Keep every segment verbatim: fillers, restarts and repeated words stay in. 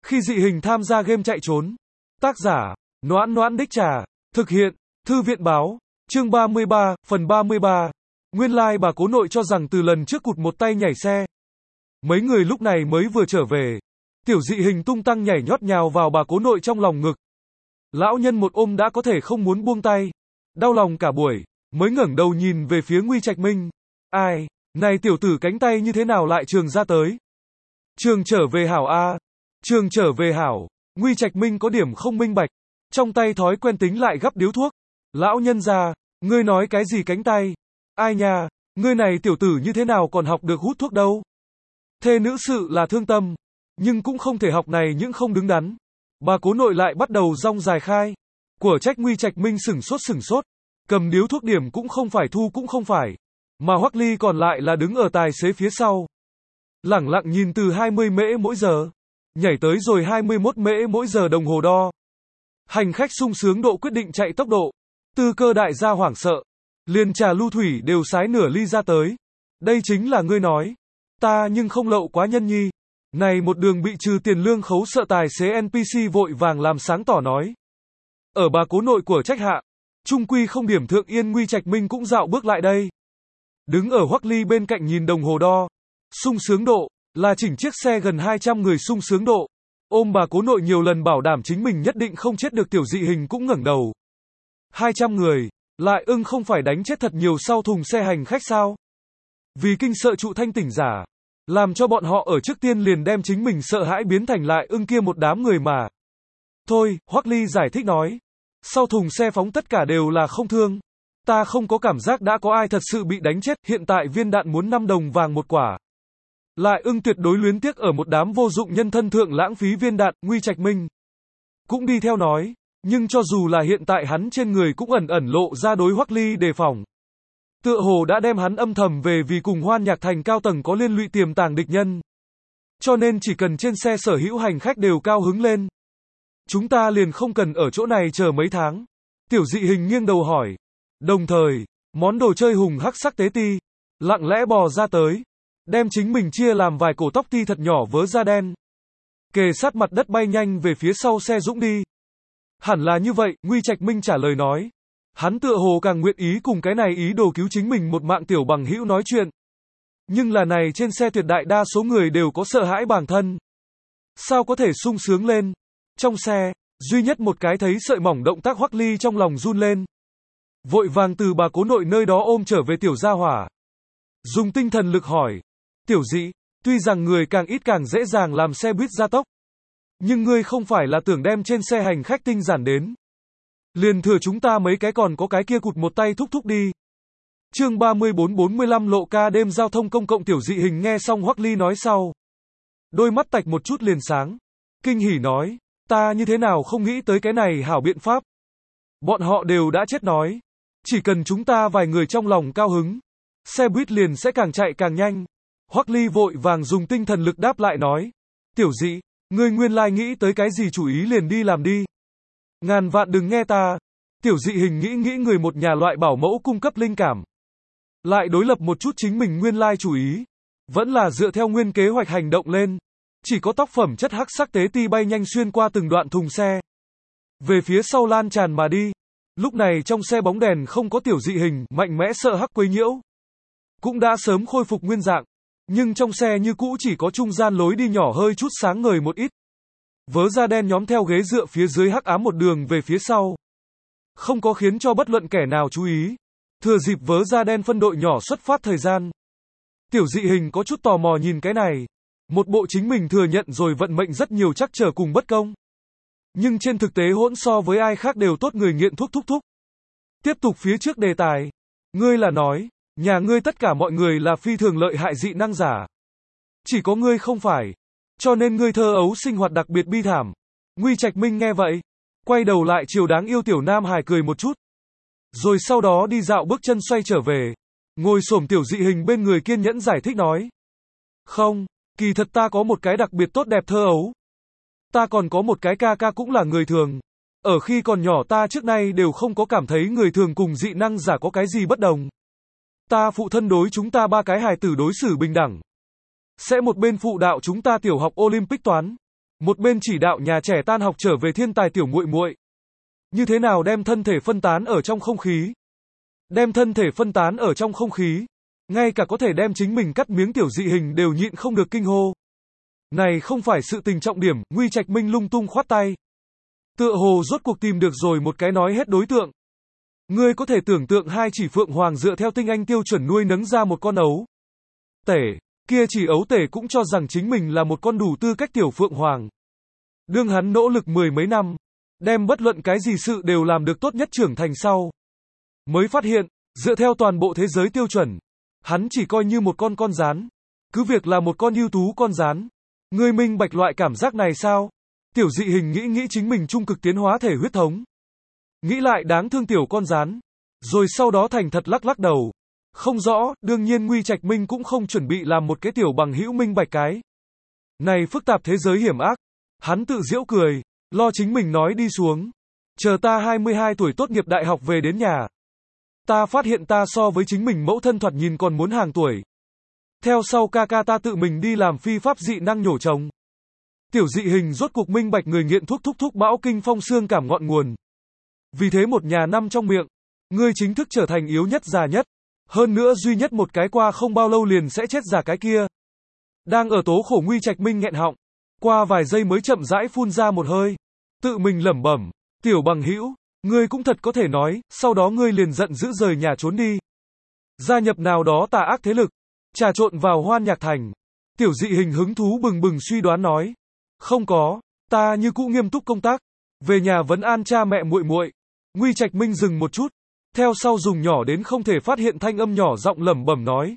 Khi dị hình tham gia game chạy trốn. Tác giả, Noãn Noãn Đích Trà. Thực hiện, Thư viện Báo. Chương ba mươi ba, phần ba mươi ba. Nguyên lai like bà cố nội cho rằng từ lần trước cụt một tay nhảy xe. Mấy người lúc này mới vừa trở về. Tiểu dị hình tung tăng nhảy nhót nhào vào bà cố nội trong lòng ngực. Lão nhân một ôm đã có thể không muốn buông tay. Đau lòng cả buổi, mới ngẩng đầu nhìn về phía Nguy Trạch Minh. Ai, này tiểu tử cánh tay như thế nào lại trường ra tới? Trường trở về hảo a. Trường trở về hảo. Nguy Trạch Minh có điểm không minh bạch. Trong tay thói quen tính lại gắp điếu thuốc. Lão nhân già, ngươi nói cái gì cánh tay? Ai nha, ngươi này tiểu tử như thế nào còn học được hút thuốc đâu? Thê nữ sự là thương tâm, nhưng cũng không thể học này những không đứng đắn. Bà cố nội lại bắt đầu rong dài khai. Của trách Nguy Trạch Minh sửng sốt sửng sốt. Cầm điếu thuốc điểm cũng không phải thu cũng không phải. Mà Hoắc Ly còn lại là đứng ở tài xế phía sau. Lẳng lặng nhìn từ hai mươi mễ mỗi giờ. Nhảy tới rồi hai mươi mốt mễ mỗi giờ đồng hồ đo. Hành khách sung sướng độ quyết định chạy tốc độ. Tư cơ đại gia hoảng sợ. Liền trà lưu thủy đều sái nửa ly ra tới. Đây chính là ngươi nói. Ta nhưng không lậu quá nhân nhi. Này một đường bị trừ tiền lương khấu sợ tài xế en pê xê vội vàng làm sáng tỏ nói. Ở bà cố nội của trách hạ. Trung quy không điểm thượng yên Nguy Trạch Minh cũng dạo bước lại đây. Đứng ở Hoắc Ly bên cạnh nhìn đồng hồ đo. Sung sướng độ, là chỉnh chiếc xe gần hai trăm người sung sướng độ. Ôm bà cố nội nhiều lần bảo đảm chính mình nhất định không chết được tiểu dị hình cũng ngẩng đầu. hai trăm người, lại ưng không phải đánh chết thật nhiều sau thùng xe hành khách sao? Vì kinh sợ trụ thanh tỉnh giả. Làm cho bọn họ ở trước tiên liền đem chính mình sợ hãi biến thành lại ưng kia một đám người mà. Thôi, Hoắc Ly giải thích nói. Sau thùng xe phóng tất cả đều là không thương. Ta không có cảm giác đã có ai thật sự bị đánh chết, hiện tại viên đạn muốn năm đồng vàng một quả. Lại ưng tuyệt đối luyến tiếc ở một đám vô dụng nhân thân thượng lãng phí viên đạn, Nguy Trạch Minh cũng đi theo nói, nhưng cho dù là hiện tại hắn trên người cũng ẩn ẩn lộ ra đối Hoắc Ly đề phòng. Tựa hồ đã đem hắn âm thầm về vì cùng Hoan Nhạc Thành cao tầng có liên lụy tiềm tàng địch nhân. Cho nên chỉ cần trên xe sở hữu hành khách đều cao hứng lên. Chúng ta liền không cần ở chỗ này chờ mấy tháng. Tiểu dị hình nghiêng đầu hỏi. Đồng thời, món đồ chơi hùng hắc sắc tế ti, lặng lẽ bò ra tới. Đem chính mình chia làm vài cổ tóc ti thật nhỏ vớ da đen. Kề sát mặt đất bay nhanh về phía sau xe dũng đi. Hẳn là như vậy, Nguy Trạch Minh trả lời nói. Hắn tựa hồ càng nguyện ý cùng cái này ý đồ cứu chính mình một mạng tiểu bằng hữu nói chuyện. Nhưng là này trên xe tuyệt đại đa số người đều có sợ hãi bản thân. Sao có thể sung sướng lên? Trong xe, duy nhất một cái thấy sợi mỏng động tác Hoắc Ly trong lòng run lên. Vội vàng từ bà cố nội nơi đó ôm trở về tiểu gia hỏa. Dùng tinh thần lực hỏi. Tiểu dị, tuy rằng người càng ít càng dễ dàng làm xe buýt gia tốc. Nhưng ngươi không phải là tưởng đem trên xe hành khách tinh giản đến. Liền thừa chúng ta mấy cái còn có cái kia cụt một tay thúc thúc đi. Chương ba mươi bốn bốn mươi lăm lộ ca đêm giao thông công cộng tiểu dị hình nghe xong Hoắc Ly nói sau. Đôi mắt tạch một chút liền sáng. Kinh hỉ nói, ta như thế nào không nghĩ tới cái này hảo biện pháp. Bọn họ đều đã chết nói. Chỉ cần chúng ta vài người trong lòng cao hứng. Xe buýt liền sẽ càng chạy càng nhanh. Hoắc Ly vội vàng dùng tinh thần lực đáp lại nói. Tiểu dị, ngươi nguyên lai nghĩ tới cái gì chủ ý liền đi làm đi. Ngàn vạn đừng nghe ta. Tiểu dị hình nghĩ nghĩ người một nhà loại bảo mẫu cung cấp linh cảm. Lại đối lập một chút chính mình nguyên lai chủ ý. Vẫn là dựa theo nguyên kế hoạch hành động lên. Chỉ có tóc phẩm chất hắc sắc tế ti bay nhanh xuyên qua từng đoạn thùng xe. Về phía sau lan tràn mà đi. Lúc này trong xe bóng đèn không có tiểu dị hình, mạnh mẽ sợ hắc quấy nhiễu. Cũng đã sớm khôi phục nguyên dạng. Nhưng trong xe như cũ chỉ có trung gian lối đi nhỏ hơi chút sáng ngời một ít. Vớ da đen nhóm theo ghế dựa phía dưới hắc ám một đường về phía sau. Không có khiến cho bất luận kẻ nào chú ý. Thừa dịp vớ da đen phân đội nhỏ xuất phát thời gian. Tiểu dị hình có chút tò mò nhìn cái này. Một bộ chính mình thừa nhận rồi vận mệnh rất nhiều trắc trở cùng bất công. Nhưng trên thực tế hỗn so với ai khác đều tốt người nghiện thuốc thúc thúc. Tiếp tục phía trước đề tài. Ngươi là nói, nhà ngươi tất cả mọi người là phi thường lợi hại dị năng giả. Chỉ có ngươi không phải. Cho nên ngươi thơ ấu sinh hoạt đặc biệt bi thảm. Nguy Trạch Minh nghe vậy. Quay đầu lại chiều đáng yêu tiểu nam hài cười một chút. Rồi sau đó đi dạo bước chân xoay trở về. Ngồi xổm tiểu dị hình bên người kiên nhẫn giải thích nói. Không, kỳ thật ta có một cái đặc biệt tốt đẹp thơ ấu. Ta còn có một cái ca ca cũng là người thường. Ở khi còn nhỏ ta trước nay đều không có cảm thấy người thường cùng dị năng giả có cái gì bất đồng. Ta phụ thân đối chúng ta ba cái hài tử đối xử bình đẳng. Sẽ một bên phụ đạo chúng ta tiểu học Olympic toán. một bên chỉ đạo nhà trẻ tan học trở về thiên tài tiểu muội muội. Như thế nào đem thân thể phân tán ở trong không khí? Đem thân thể phân tán ở trong không khí. Ngay cả có thể đem chính mình cắt miếng tiểu dị hình đều nhịn không được kinh hô. Này không phải sự tình trọng điểm, Nguy Trạch Minh lung tung khoát tay. Tựa hồ rốt cuộc tìm được rồi một cái nói hết đối tượng. Ngươi có thể tưởng tượng hai chỉ phượng hoàng dựa theo tinh anh tiêu chuẩn nuôi nấng ra một con ấu tể, kia chỉ ấu tể cũng cho rằng chính mình là một con đủ tư cách tiểu phượng hoàng. Đương hắn nỗ lực mười mấy năm, đem bất luận cái gì sự đều làm được tốt nhất trưởng thành sau. Mới phát hiện, dựa theo toàn bộ thế giới tiêu chuẩn, hắn chỉ coi như một con con rán. Cứ việc là một con ưu tú con rán. Ngươi minh bạch loại cảm giác này sao? Tiểu dị hình nghĩ nghĩ chính mình trung cực tiến hóa thể huyết thống. Nghĩ lại đáng thương tiểu con rán. Rồi sau đó thành thật lắc lắc đầu. Không rõ, đương nhiên Nguy Trạch Minh cũng không chuẩn bị làm một cái tiểu bằng hữu minh bạch cái. Này phức tạp thế giới hiểm ác. Hắn tự giễu cười, lo chính mình nói đi xuống. Chờ ta hai mươi hai tuổi tốt nghiệp đại học về đến nhà. Ta phát hiện ta so với chính mình mẫu thân thoạt nhìn còn muốn hàng tuổi. Theo sau ca ca ta tự mình đi làm phi pháp dị năng nhổ trồng. Tiểu dị hình rốt cuộc minh bạch người nghiện thuốc thúc thúc bão kinh phong xương cảm ngọn nguồn. Vì thế một nhà năm trong miệng, ngươi chính thức trở thành yếu nhất già nhất. Hơn nữa duy nhất một cái qua không bao lâu liền sẽ chết già cái kia. Đang ở tố khổ Nguy Trạch Minh nghẹn họng. Qua vài giây mới chậm rãi phun ra một hơi. Tự mình lẩm bẩm, tiểu bằng hữu, ngươi cũng thật có thể nói, sau đó ngươi liền giận dữ rời nhà trốn đi. Gia nhập nào đó tà ác thế lực, trà trộn vào Hoan Nhạc Thành. Tiểu dị hình hứng thú bừng bừng suy đoán nói. Không có, ta như cũ nghiêm túc công tác. Về nhà vấn an cha mẹ muội muội. Nguy Trạch Minh dừng một chút. Theo sau dùng nhỏ đến không thể phát hiện thanh âm nhỏ giọng lẩm bẩm nói.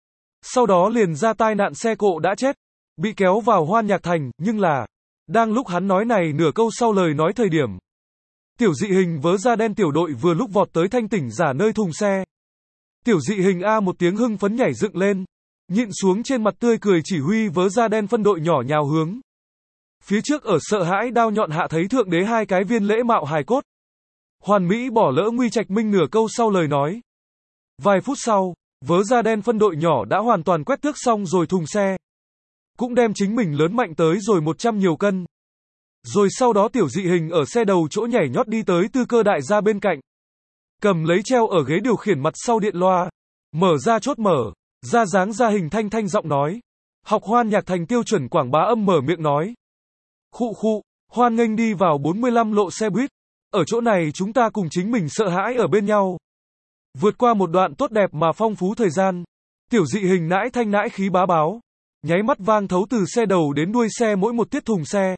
Sau đó liền ra tai nạn xe cộ đã chết. Bị kéo vào Hoan Nhạc Thành, nhưng là. Đang lúc hắn nói này nửa câu sau lời nói thời điểm. Tiểu dị hình vớ da đen tiểu đội vừa lúc vọt tới thanh tỉnh giả nơi thùng xe. Tiểu dị hình A một tiếng hưng phấn nhảy dựng lên. Nhịn xuống trên mặt tươi cười chỉ huy vớ da đen phân đội nhỏ nhào hướng. Phía trước ở sợ hãi đao nhọn hạ thấy thượng đế hai cái viên lễ mạo hài cốt. Hoàn mỹ bỏ lỡ Nguy Trạch Minh nửa câu sau lời nói. Vài phút sau, vớ da đen phân đội nhỏ đã hoàn toàn quét tước xong rồi thùng xe. Cũng đem chính mình lớn mạnh tới rồi một trăm nhiều cân. Rồi sau đó tiểu dị hình ở xe đầu chỗ nhảy nhót đi tới tư cơ đại gia bên cạnh. Cầm lấy treo ở ghế điều khiển mặt sau điện loa. Mở ra chốt mở, ra dáng ra hình thanh thanh giọng nói. Học Hoan Nhạc Thành tiêu chuẩn quảng bá âm mở miệng nói. Khụ khụ, hoan nghênh đi vào bốn mươi lăm lộ xe buýt. Ở chỗ này chúng ta cùng chính mình sợ hãi ở bên nhau. Vượt qua một đoạn tốt đẹp mà phong phú thời gian. Tiểu dị hình nãi thanh nãi khí bá báo. Nháy mắt vang thấu từ xe đầu đến đuôi xe mỗi một tiết thùng xe.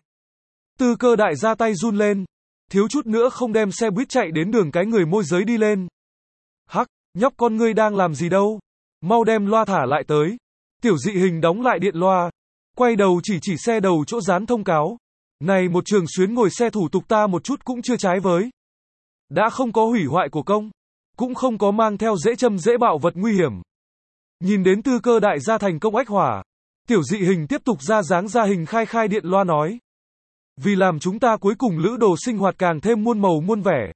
Tư cơ đại ra tay run lên. Thiếu chút nữa không đem xe buýt chạy đến đường cái người môi giới đi lên. Hắc, nhóc con ngươi đang làm gì đâu? Mau đem loa thả lại tới. Tiểu dị hình đóng lại điện loa. Quay đầu chỉ chỉ xe đầu chỗ dán thông cáo. Này một trường xuyến ngồi xe thủ tục ta một chút cũng chưa trái với. Đã không có hủy hoại của công. Cũng không có mang theo dễ châm dễ bạo vật nguy hiểm. Nhìn đến tư cơ đại gia thành công ách hỏa. Tiểu dị hình tiếp tục ra dáng ra hình khai khai điện loa nói. Vì làm chúng ta cuối cùng lữ đồ sinh hoạt càng thêm muôn màu muôn vẻ.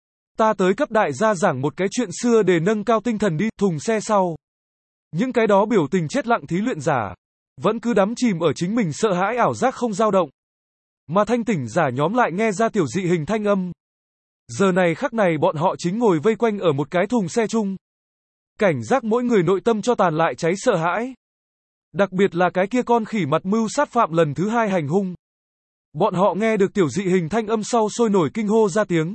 Ta tới cấp đại gia giảng một cái chuyện xưa để nâng cao tinh thần đi, thùng xe sau. Những cái đó biểu tình chết lặng thí luyện giả. Vẫn cứ đắm chìm ở chính mình sợ hãi ảo giác không dao động. Mà thanh tỉnh giả nhóm lại nghe ra tiểu dị hình thanh âm. Giờ này khắc này bọn họ chính ngồi vây quanh ở một cái thùng xe chung. Cảnh giác mỗi người nội tâm cho tàn lại cháy sợ hãi. Đặc biệt là cái kia con khỉ mặt mưu sát phạm lần thứ hai hành hung. Bọn họ nghe được tiểu dị hình thanh âm sau sôi nổi kinh hô ra tiếng.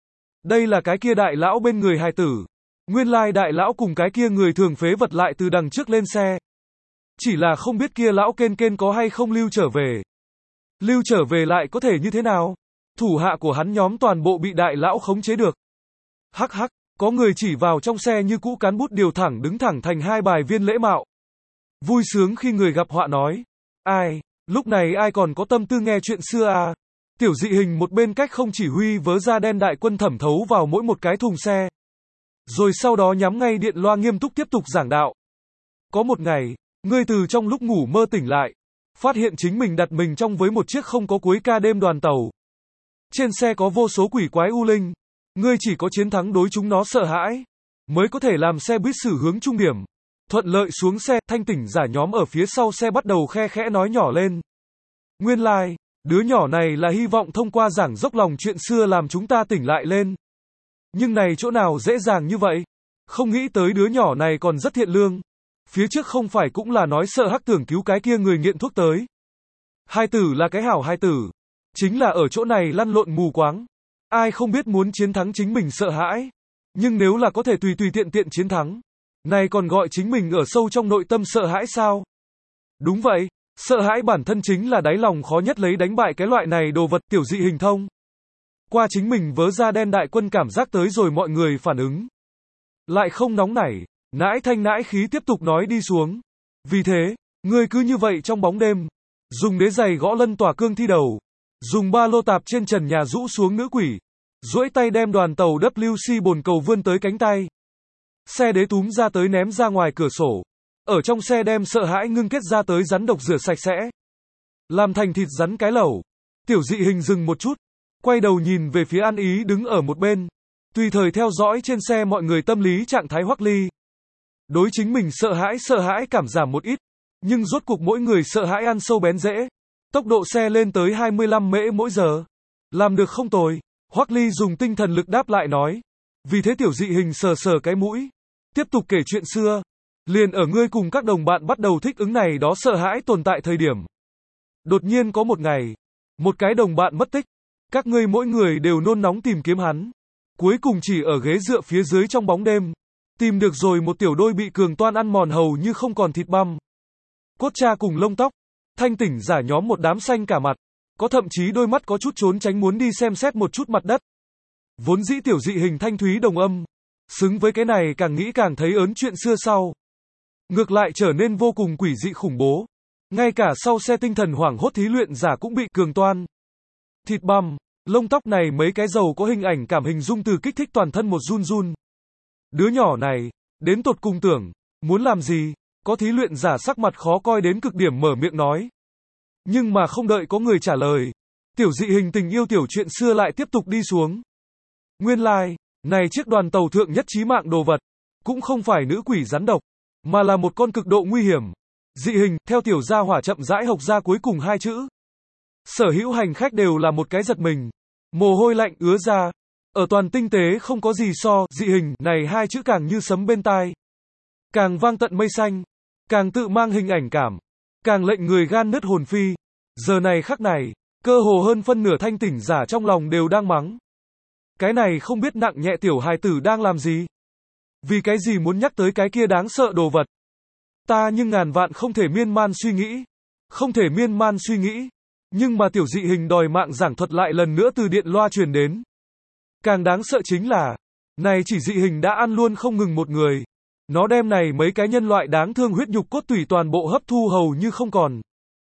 Đây là cái kia đại lão bên người hài tử. Nguyên lai đại lão cùng cái kia người thường phế vật lại từ đằng trước lên xe. Chỉ là không biết kia lão kên kên có hay không lưu trở về. Lưu trở về lại có thể như thế nào? Thủ hạ của hắn nhóm toàn bộ bị đại lão khống chế được. Hắc hắc, có người chỉ vào trong xe như cũ cán bút điều thẳng đứng thẳng thành hai bài viên lễ mạo. Vui sướng khi người gặp họa nói. Ai, lúc này ai còn có tâm tư nghe chuyện xưa à? Tiểu dị hình một bên cách không chỉ huy vớ da đen đại quân thẩm thấu vào mỗi một cái thùng xe. Rồi sau đó nhắm ngay điện loa nghiêm túc tiếp tục giảng đạo. Có một ngày, ngươi từ trong lúc ngủ mơ tỉnh lại. Phát hiện chính mình đặt mình trong với một chiếc không có cuối ca đêm đoàn tàu. Trên xe có vô số quỷ quái u linh. Ngươi chỉ có chiến thắng đối chúng nó sợ hãi. Mới có thể làm xe buýt xử hướng trung điểm. Thuận lợi xuống xe, thanh tỉnh giả nhóm ở phía sau xe bắt đầu khe khẽ nói nhỏ lên. Nguyên lai, like, Đứa nhỏ này là hy vọng thông qua giảng dốc lòng chuyện xưa làm chúng ta tỉnh lại lên. Nhưng này chỗ nào dễ dàng như vậy? Không nghĩ tới đứa nhỏ này còn rất thiện lương. Phía trước không phải cũng là nói sợ hắc tưởng cứu cái kia người nghiện thuốc tới. Hai tử là cái hảo hai tử. Chính là ở chỗ này lăn lộn mù quáng. Ai không biết muốn chiến thắng chính mình sợ hãi. Nhưng nếu là có thể tùy tùy tiện tiện chiến thắng. Này còn gọi chính mình ở sâu trong nội tâm sợ hãi sao? Đúng vậy, sợ hãi bản thân chính là đáy lòng khó nhất lấy đánh bại cái loại này đồ vật tiểu dị hình thông. Qua chính mình vớ ra đen đại quân cảm giác tới rồi mọi người phản ứng. Lại không nóng nảy, nãi thanh nãi khí tiếp tục nói đi xuống. Vì thế, ngươi cứ như vậy trong bóng đêm, dùng đế giày gõ lân tỏa cương thi đầu, dùng ba lô tạp trên trần nhà rũ xuống nữ quỷ, duỗi tay đem đoàn tàu W C bồn cầu vươn tới cánh tay. Xe đế túm ra tới ném ra ngoài cửa sổ. Ở trong xe đem sợ hãi ngưng kết ra tới rắn độc rửa sạch sẽ. Làm thành thịt rắn cái lẩu. Tiểu dị hình dừng một chút. Quay đầu nhìn về phía An Ý đứng ở một bên. Tùy thời theo dõi trên xe mọi người tâm lý trạng thái Hoắc Ly. Đối chính mình sợ hãi sợ hãi cảm giảm một ít. Nhưng rốt cuộc mỗi người sợ hãi ăn sâu bén rễ. Tốc độ xe lên tới hai mươi lăm mễ mỗi giờ. Làm được không tồi. Hoắc Ly dùng tinh thần lực đáp lại nói. Vì thế tiểu dị hình sờ sờ cái mũi. Tiếp tục kể chuyện xưa. Liền ở ngươi cùng các đồng bạn bắt đầu thích ứng này đó sợ hãi tồn tại thời điểm. Đột nhiên có một ngày. Một cái đồng bạn mất tích. Các ngươi mỗi người đều nôn nóng tìm kiếm hắn. Cuối cùng chỉ ở ghế dựa phía dưới trong bóng đêm. Tìm được rồi một tiểu đôi bị cường toan ăn mòn hầu như không còn thịt băm. Cốt cha cùng lông tóc. Thanh tỉnh giả nhóm một đám xanh cả mặt. Có thậm chí đôi mắt có chút trốn tránh muốn đi xem xét một chút mặt đất. Vốn dĩ tiểu dị hình thanh thúy đồng âm. Xứng với cái này càng nghĩ càng thấy ớn chuyện xưa sau. Ngược lại trở nên vô cùng quỷ dị khủng bố. Ngay cả sau xe tinh thần hoảng hốt thí luyện giả cũng bị cường toan. Thịt băm, lông tóc này mấy cái dầu có hình ảnh cảm hình dung từ kích thích toàn thân một run run. Đứa nhỏ này, đến tột cùng tưởng, muốn làm gì, có thí luyện giả sắc mặt khó coi đến cực điểm mở miệng nói. Nhưng mà không đợi có người trả lời. Tiểu dị hình tình yêu tiểu chuyện xưa lại tiếp tục đi xuống. Nguyên lai, like, này chiếc đoàn tàu thượng nhất chí mạng đồ vật, cũng không phải nữ quỷ rắn độc, mà là một con cực độ nguy hiểm. Dị hình, theo tiểu gia hỏa chậm rãi học ra cuối cùng hai chữ. Sở hữu hành khách đều là một cái giật mình. Mồ hôi lạnh ứa ra. Ở toàn tinh tế không có gì so, dị hình, này hai chữ càng như sấm bên tai. Càng vang tận mây xanh. Càng tự mang hình ảnh cảm. Càng lệnh người gan nứt hồn phi. Giờ này khắc này, cơ hồ hơn phân nửa thanh tỉnh giả trong lòng đều đang mắng. Cái này không biết nặng nhẹ tiểu hài tử đang làm gì. Vì cái gì muốn nhắc tới cái kia đáng sợ đồ vật. Ta nhưng ngàn vạn không thể miên man suy nghĩ. Không thể miên man suy nghĩ. Nhưng mà tiểu dị hình đòi mạng giảng thuật lại lần nữa từ điện loa truyền đến. Càng đáng sợ chính là, này chỉ dị hình đã ăn luôn không ngừng một người. Nó đem này mấy cái nhân loại đáng thương huyết nhục cốt tủy toàn bộ hấp thu hầu như không còn.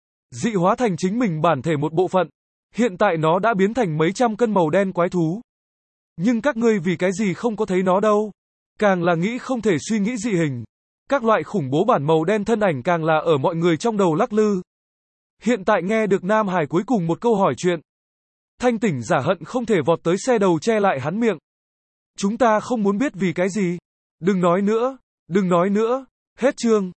Dị hóa thành chính mình bản thể một bộ phận. Hiện tại nó đã biến thành mấy trăm cân màu đen quái thú. Nhưng các ngươi vì cái gì không có thấy nó đâu. Càng là nghĩ không thể suy nghĩ dị hình. Các loại khủng bố bản màu đen thân ảnh càng là ở mọi người trong đầu lắc lư. Hiện tại nghe được Nam Hải cuối cùng một câu hỏi chuyện. Thanh tỉnh giả hận không thể vọt tới xe đầu che lại hắn miệng. Chúng ta không muốn biết vì cái gì. Đừng nói nữa, đừng nói nữa, hết chương.